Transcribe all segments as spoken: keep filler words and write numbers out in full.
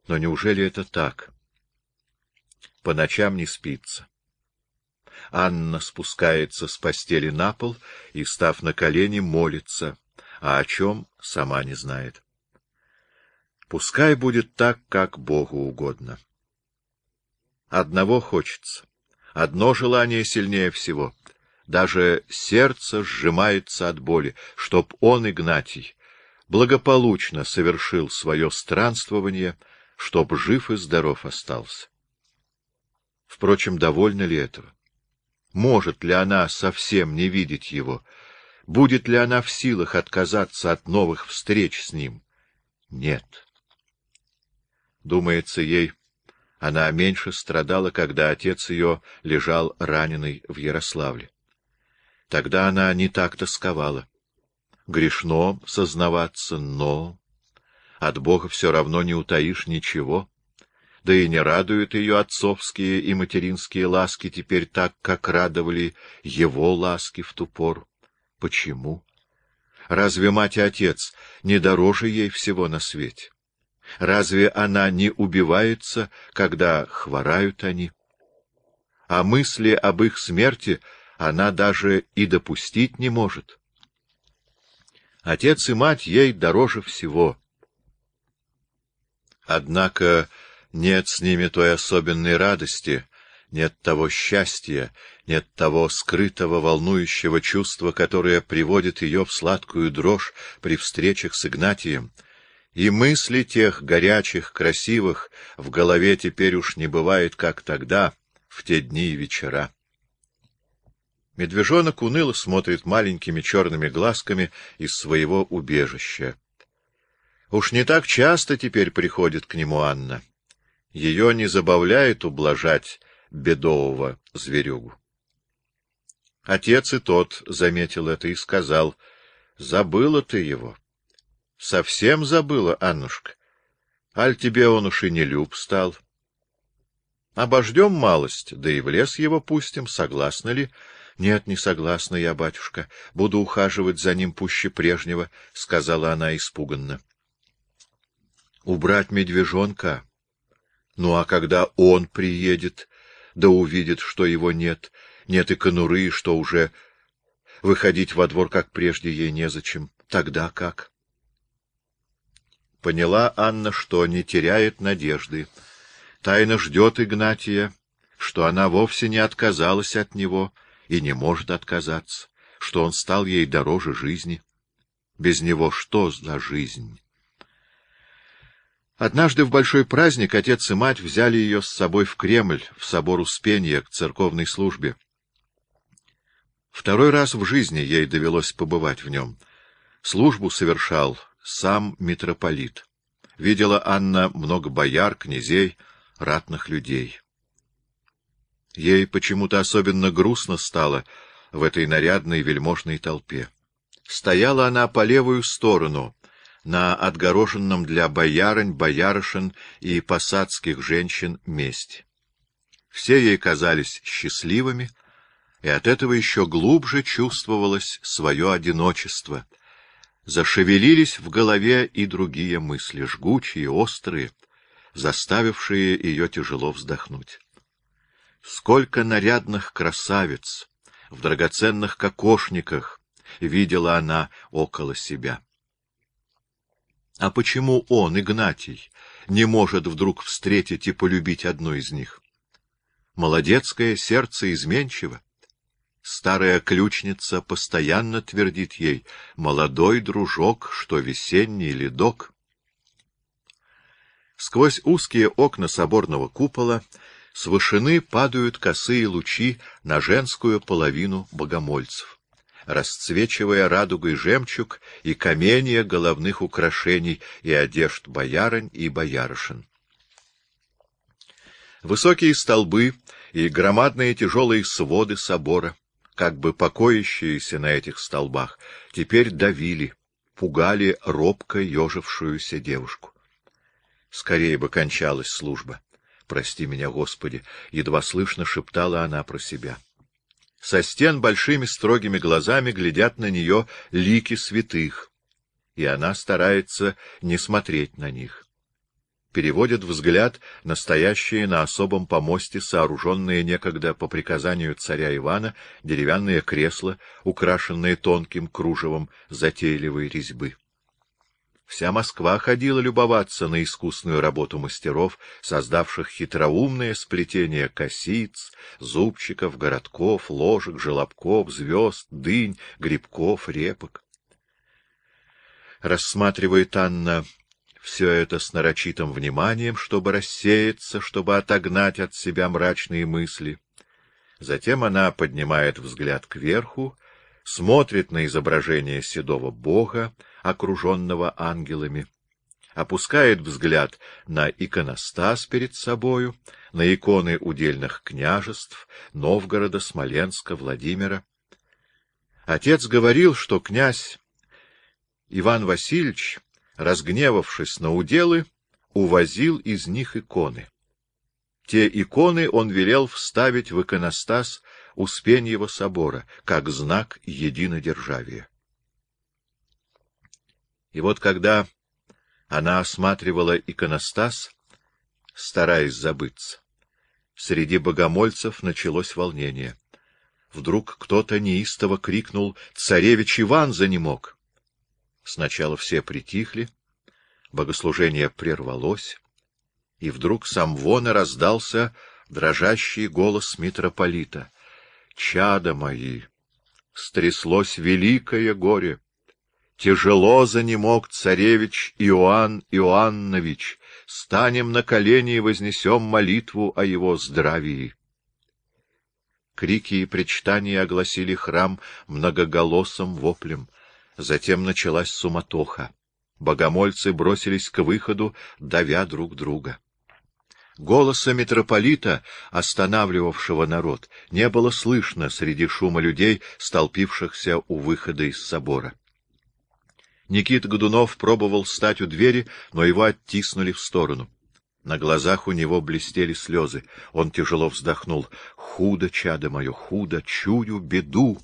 Но неужели это так? По ночам не спится. Анна спускается с постели на пол и, став на колени, молится, а о чем — сама не знает. Пускай будет так, как Богу угодно. Одного хочется, одно желание сильнее всего. Даже сердце сжимается от боли, чтоб он, Игнатий, благополучно совершил свое странствование, чтоб жив и здоров остался. Впрочем, довольна ли этого? Может ли она совсем не видеть его? Будет ли она в силах отказаться от новых встреч с ним? Нет. Думается ей, она меньше страдала, когда отец ее лежал раненый в Ярославле. Тогда она не так тосковала. Грешно сознаваться, но от Бога все равно не утаишь ничего. Да и не радуют ее отцовские и материнские ласки теперь так, как радовали его ласки в ту пору. Почему? Разве мать и отец не дороже ей всего на свете? Разве она не убивается, когда хворают они? А мысли об их смерти она даже и допустить не может. Отец и мать ей дороже всего. Однако нет с ними той особенной радости, нет того счастья, нет того скрытого волнующего чувства, которое приводит ее в сладкую дрожь при встречах с Игнатием. И мысли тех горячих, красивых в голове теперь уж не бывает, как тогда, в те дни и вечера. Медвежонок уныло смотрит маленькими черными глазками из своего убежища. Уж не так часто теперь приходит к нему Анна. Ее не забавляет ублажать бедового зверюгу. Отец и тот заметил это и сказал: «Забыла ты его». Совсем забыла, Аннушка. Аль тебе он уж и не люб стал. Обождем малость, да и в лес его пустим, согласна ли? Нет, не согласна я, батюшка. Буду ухаживать за ним пуще прежнего, — сказала она испуганно. Убрать медвежонка? Ну, а когда он приедет, да увидит, что его нет, нет и конуры, что уже выходить во двор, как прежде, ей незачем, тогда как? Поняла Анна, что не теряет надежды. Тайно ждет Игнатия, что она вовсе не отказалась от него и не может отказаться, что он стал ей дороже жизни. Без него что за жизнь? Однажды в большой праздник отец и мать взяли ее с собой в Кремль, в собор Успения, к церковной службе. Второй раз в жизни ей довелось побывать в нем. Службу совершал сам митрополит. Видела Анна много бояр, князей, ратных людей. Ей почему-то особенно грустно стало в этой нарядной вельможной толпе. Стояла она по левую сторону, на отгороженном для боярынь, боярышен и посадских женщин месте. Все ей казались счастливыми, и от этого еще глубже чувствовалось свое одиночество. Зашевелились в голове и другие мысли, жгучие, острые, заставившие ее тяжело вздохнуть. Сколько нарядных красавиц в драгоценных кокошниках видела она около себя. А почему он, Игнатий, не может вдруг встретить и полюбить одну из них? Молодецкое сердце изменчиво. Старая ключница постоянно твердит ей: «Молодой дружок, что весенний ледок». Сквозь узкие окна соборного купола с вышины падают косые лучи на женскую половину богомольцев, расцвечивая радугой жемчуг и каменья головных украшений и одежд боярынь и боярышен. Высокие столбы и громадные тяжелые своды собора, как бы покоящиеся на этих столбах, теперь давили, пугали робко ежившуюся девушку. Скорее бы кончалась служба. «Прости меня, Господи!» — едва слышно шептала она про себя. Со стен большими строгими глазами глядят на нее лики святых, и она старается не смотреть на них. переводит взгляд на стоящие на особом помосте, сооруженные некогда по приказанию царя Ивана, деревянные кресла, украшенные тонким кружевом затейливой резьбы. Вся Москва ходила любоваться на искусную работу мастеров, создавших хитроумное сплетение косиц, зубчиков, городков, ложек, желобков, звезд, дынь, грибков, репок. Рассматривает Анна все это с нарочитым вниманием, чтобы рассеяться, чтобы отогнать от себя мрачные мысли. Затем она поднимает взгляд кверху, смотрит на изображение седого бога, окруженного ангелами, опускает взгляд на иконостас перед собою, на иконы удельных княжеств Новгорода, Смоленска, Владимира. Отец говорил, что князь Иван Васильевич, разгневавшись на уделы, увозил из них иконы. Те иконы он велел вставить в иконостас Успеньего собора, как знак единодержавия. И вот когда она осматривала иконостас, стараясь забыться, среди богомольцев началось волнение. Вдруг кто-то неистово крикнул: «Царевич Иван занемог!» Сначала все притихли, богослужение прервалось, и вдруг с амвона раздался дрожащий голос митрополита: «Чада мои! Стряслось великое горе! Тяжело занемог царевич Иоанн Иоаннович! Станем на колени и вознесем молитву о его здравии!» Крики и причитания огласили храм многоголосым воплем. Затем началась суматоха. Богомольцы бросились к выходу, давя друг друга. Голоса митрополита, останавливавшего народ, не было слышно среди шума людей, столпившихся у выхода из собора. Никита Годунов пробовал встать у двери, но его оттиснули в сторону. На глазах у него блестели слезы. Он тяжело вздохнул. «Худо, чадо мое, худо, чую беду!»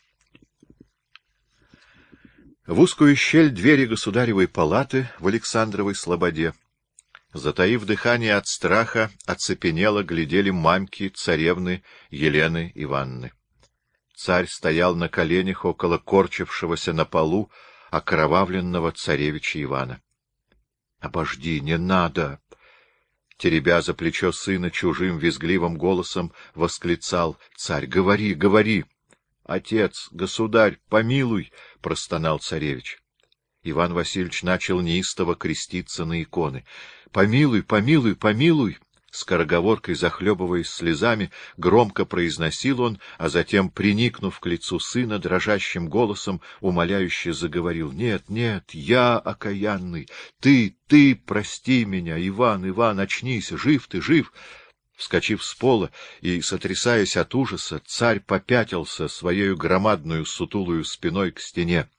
В узкую щель двери государевой палаты в Александровой слободе, затаив дыхание от страха, оцепенело глядели мамки царевны Елены Ивановны. Царь стоял на коленях около корчившегося на полу окровавленного царевича Ивана. — Обожди, не надо! — теребя за плечо сына чужим визгливым голосом, восклицал царь. — Говори, говори! — Отец, государь, помилуй! — простонал царевич. Иван Васильевич начал неистово креститься на иконы. — Помилуй, помилуй, помилуй! Скороговоркой, захлебываясь слезами, громко произносил он, а затем, приникнув к лицу сына, дрожащим голосом умоляюще заговорил: — Нет, нет, я окаянный! Ты, ты, прости меня! Иван, Иван, очнись! Жив ты, жив! Вскочив с пола и сотрясаясь от ужаса, царь попятился своею громадную сутулую спиной к стене.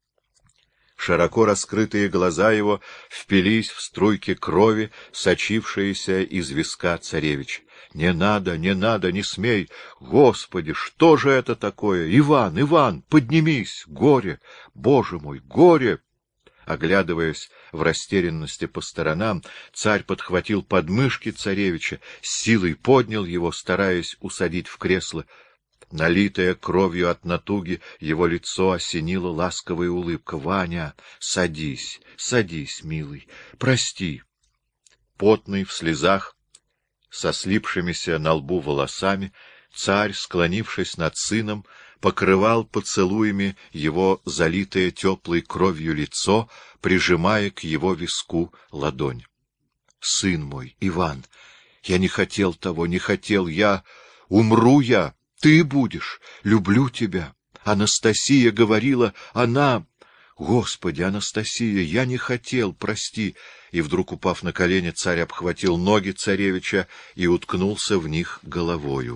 Широко раскрытые глаза его впились в струйки крови, сочившиеся из виска царевича. — Не надо, не надо, не смей! Господи, что же это такое? Иван, Иван, поднимись! Горе! Боже мой, горе! Оглядываясь в растерянности по сторонам, царь подхватил подмышки царевича, с силой поднял его, стараясь усадить в кресло. Налитое кровью от натуги, его лицо осенила ласковая улыбка. — Ваня, садись, садись, милый, прости. Потный, в слезах, со слипшимися на лбу волосами, царь, склонившись над сыном, покрывал поцелуями его залитое теплой кровью лицо, прижимая к его виску ладонь. — Сын мой, Иван, я не хотел того, не хотел, я... Умру я! Ты будешь, люблю тебя. Анастасия говорила, она... Господи, Анастасия, я не хотел, прости. И вдруг, упав на колени, царь обхватил ноги царевича и уткнулся в них головою.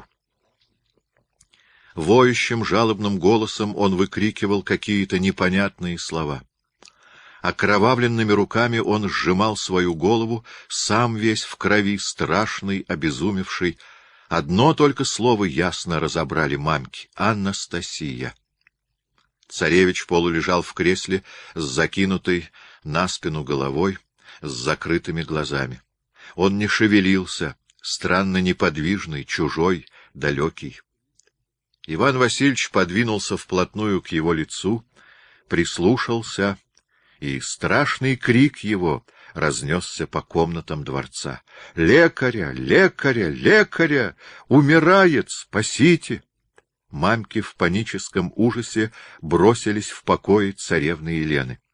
Воющим жалобным голосом он выкрикивал какие-то непонятные слова. Окровавленными руками он сжимал свою голову, сам весь в крови, страшный, обезумевший. Одно только слово ясно разобрали мамки — Анастасия. Царевич полулежал в кресле с закинутой на спину головой, с закрытыми глазами. Он не шевелился, странно неподвижный, чужой, далекий. Иван Васильевич подвинулся вплотную к его лицу, прислушался, и страшный крик его разнесся по комнатам дворца. «Лекаря! Лекаря! Лекаря! Умирает! Спасите!» Мамки в паническом ужасе бросились в покои царевны Елены.